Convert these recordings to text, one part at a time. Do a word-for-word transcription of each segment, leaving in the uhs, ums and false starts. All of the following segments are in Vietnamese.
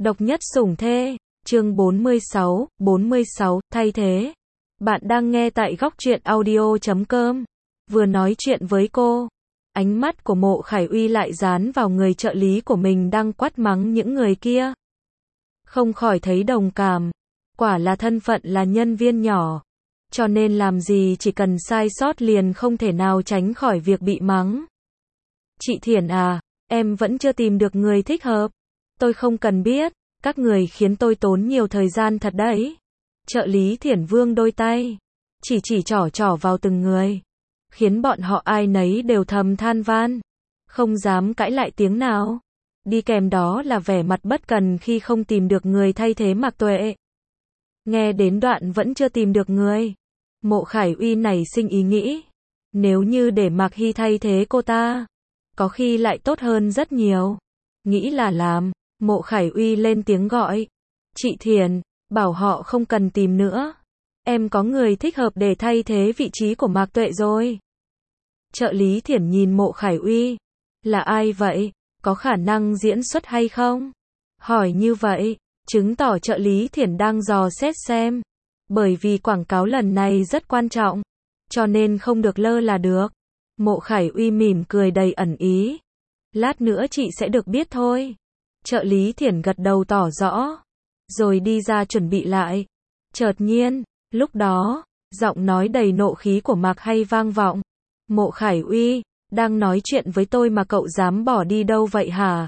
Độc nhất sủng thê, chương bốn mươi sáu, bốn mươi sáu, thay thế. Bạn đang nghe tại góc truyện audio chấm com. Vừa nói chuyện với cô, ánh mắt của Mộ Khải Uy lại dán vào người trợ lý của mình đang quát mắng những người kia. Không khỏi thấy đồng cảm, quả là thân phận là nhân viên nhỏ, cho nên làm gì chỉ cần sai sót liền không thể nào tránh khỏi việc bị mắng. Chị Thiển à, em vẫn chưa tìm được người thích hợp. Tôi không cần biết, các người khiến tôi tốn nhiều thời gian thật đấy. Trợ lý Thiển vương đôi tay, chỉ chỉ trỏ trỏ vào từng người, khiến bọn họ ai nấy đều thầm than van, không dám cãi lại tiếng nào. Đi kèm đó là vẻ mặt bất cần khi không tìm được người thay thế Mạc Tuệ. Nghe đến đoạn vẫn chưa tìm được người, Mộ Khải Uy nảy sinh ý nghĩ, nếu như để Mạc Hy thay thế cô ta, có khi lại tốt hơn rất nhiều. Nghĩ là làm, Mộ Khải Uy lên tiếng gọi, chị Thiển, bảo họ không cần tìm nữa. Em có người thích hợp để thay thế vị trí của Mạc Tuệ rồi. Trợ lý Thiển nhìn Mộ Khải Uy, là ai vậy, có khả năng diễn xuất hay không? Hỏi như vậy, chứng tỏ trợ lý Thiển đang dò xét xem. Bởi vì quảng cáo lần này rất quan trọng, cho nên không được lơ là được. Mộ Khải Uy mỉm cười đầy ẩn ý. Lát nữa chị sẽ được biết thôi. Trợ lý Thiển gật đầu tỏ rõ, rồi đi ra chuẩn bị lại. Chợt nhiên, lúc đó, giọng nói đầy nộ khí của Mạc Hay vang vọng. Mộ Khải Uy, đang nói chuyện với tôi mà cậu dám bỏ đi đâu vậy hả?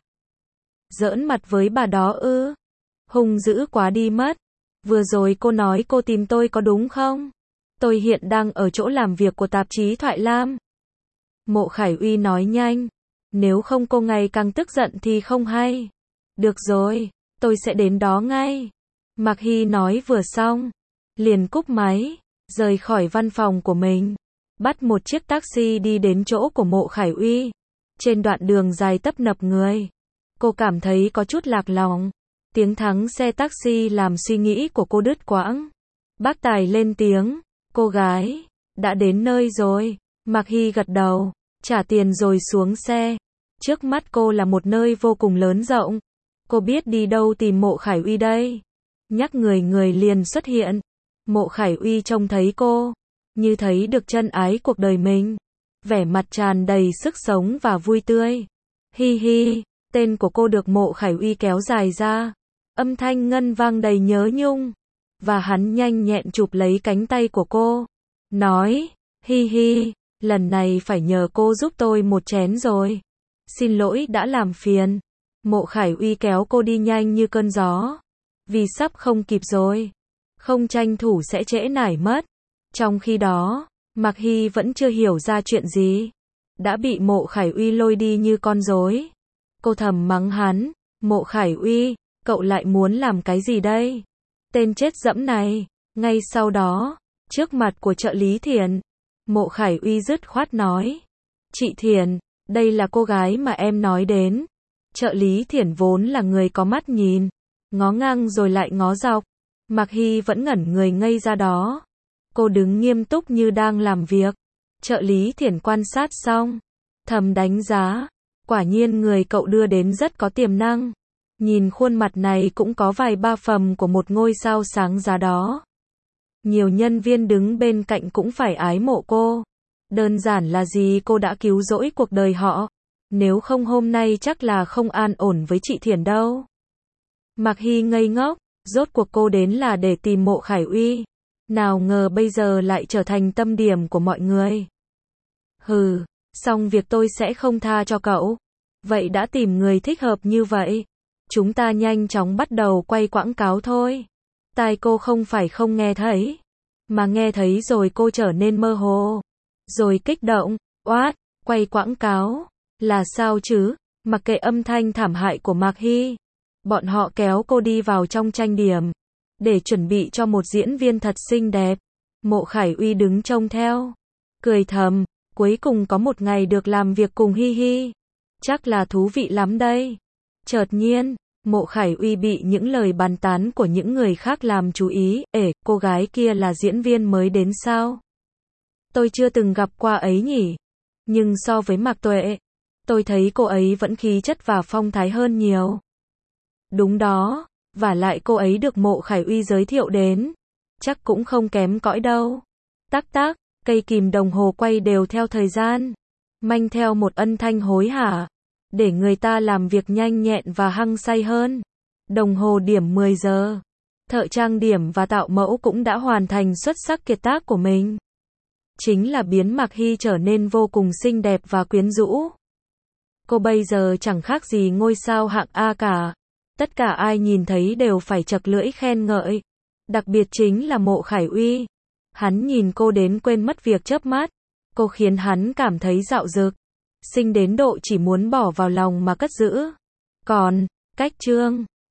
Giỡn mặt với bà đó ư? Hung dữ quá đi mất. Vừa rồi cô nói cô tìm tôi có đúng không? Tôi hiện đang ở chỗ làm việc của tạp chí Thoại Lam. Mộ Khải Uy nói nhanh, nếu không cô ngày càng tức giận thì không hay. Được rồi, tôi sẽ đến đó ngay. Mạc Hy nói vừa xong, liền cúp máy, rời khỏi văn phòng của mình, bắt một chiếc taxi đi đến chỗ của Mộ Khải Uy. Trên đoạn đường dài tấp nập người, cô cảm thấy có chút lạc lòng. Tiếng thắng xe taxi làm suy nghĩ của cô đứt quãng. Bác tài lên tiếng, cô gái, đã đến nơi rồi. Mạc Hy gật đầu, trả tiền rồi xuống xe. Trước mắt cô là một nơi vô cùng lớn rộng. Cô biết đi đâu tìm Mộ Khải Uy đây? Nhắc người người liền xuất hiện. Mộ Khải Uy trông thấy cô, như thấy được chân ái cuộc đời mình. Vẻ mặt tràn đầy sức sống và vui tươi. Hi hi, tên của cô được Mộ Khải Uy kéo dài ra. Âm thanh ngân vang đầy nhớ nhung. Và hắn nhanh nhẹn chụp lấy cánh tay của cô. Nói, hi hi, lần này phải nhờ cô giúp tôi một chén rồi. Xin lỗi đã làm phiền. Mộ Khải Uy kéo cô đi nhanh như cơn gió. Vì sắp không kịp rồi. Không tranh thủ sẽ trễ nải mất. Trong khi đó, Mạc Hy vẫn chưa hiểu ra chuyện gì. Đã bị Mộ Khải Uy lôi đi như con rối. Cô thầm mắng hắn, Mộ Khải Uy, cậu lại muốn làm cái gì đây? Tên chết dẫm này. Ngay sau đó, trước mặt của trợ lý Thiển, Mộ Khải Uy dứt khoát nói, chị Thiển, đây là cô gái mà em nói đến. Trợ lý Thiển vốn là người có mắt nhìn, ngó ngang rồi lại ngó dọc. Mạc Hy vẫn ngẩn người ngây ra đó. Cô đứng nghiêm túc như đang làm việc. Trợ lý Thiển quan sát xong, thầm đánh giá, quả nhiên người cậu đưa đến rất có tiềm năng. Nhìn khuôn mặt này cũng có vài ba phẩm của một ngôi sao sáng giá đó. Nhiều nhân viên đứng bên cạnh cũng phải ái mộ cô. Đơn giản là gì cô đã cứu rỗi cuộc đời họ. Nếu không hôm nay chắc là không an ổn với chị Thiển đâu. Mạc Hy ngây ngốc, rốt cuộc cô đến là để tìm Mộ Khải Uy. Nào ngờ bây giờ lại trở thành tâm điểm của mọi người. Hừ, xong việc tôi sẽ không tha cho cậu. Vậy đã tìm người thích hợp như vậy, chúng ta nhanh chóng bắt đầu quay quảng cáo thôi. Tai cô không phải không nghe thấy, mà nghe thấy rồi cô trở nên mơ hồ. Rồi kích động, oát, quay quảng cáo. Là sao chứ? Mặc kệ âm thanh thảm hại của Mạc Hy, bọn họ kéo cô đi vào trong tranh điểm, để chuẩn bị cho một diễn viên thật xinh đẹp. Mộ Khải Uy đứng trông theo, cười thầm, cuối cùng có một ngày được làm việc cùng Hi Hi. Chắc là thú vị lắm đây. Chợt nhiên, Mộ Khải Uy bị những lời bàn tán của những người khác làm chú ý. Ể, cô gái kia là diễn viên mới đến sao? Tôi chưa từng gặp qua ấy nhỉ. Nhưng so với Mạc Tuệ, tôi thấy cô ấy vẫn khí chất và phong thái hơn nhiều. Đúng đó, vả lại cô ấy được Mộ Khải Uy giới thiệu đến, chắc cũng không kém cỏi đâu. Tắc tắc, cây kìm đồng hồ quay đều theo thời gian, manh theo một âm thanh hối hả, để người ta làm việc nhanh nhẹn và hăng say hơn. Đồng hồ điểm mười giờ. Thợ trang điểm và tạo mẫu cũng đã hoàn thành xuất sắc kiệt tác của mình. Chính là biến Mạc Hy trở nên vô cùng xinh đẹp và quyến rũ. Cô bây giờ chẳng khác gì ngôi sao hạng A cả. Tất cả ai nhìn thấy đều phải chật lưỡi khen ngợi. Đặc biệt chính là Mộ Khải Uy. Hắn nhìn cô đến quên mất việc chớp mắt. Cô khiến hắn cảm thấy dạo dực. Xinh đến độ chỉ muốn bỏ vào lòng mà cất giữ. Còn, cách Trương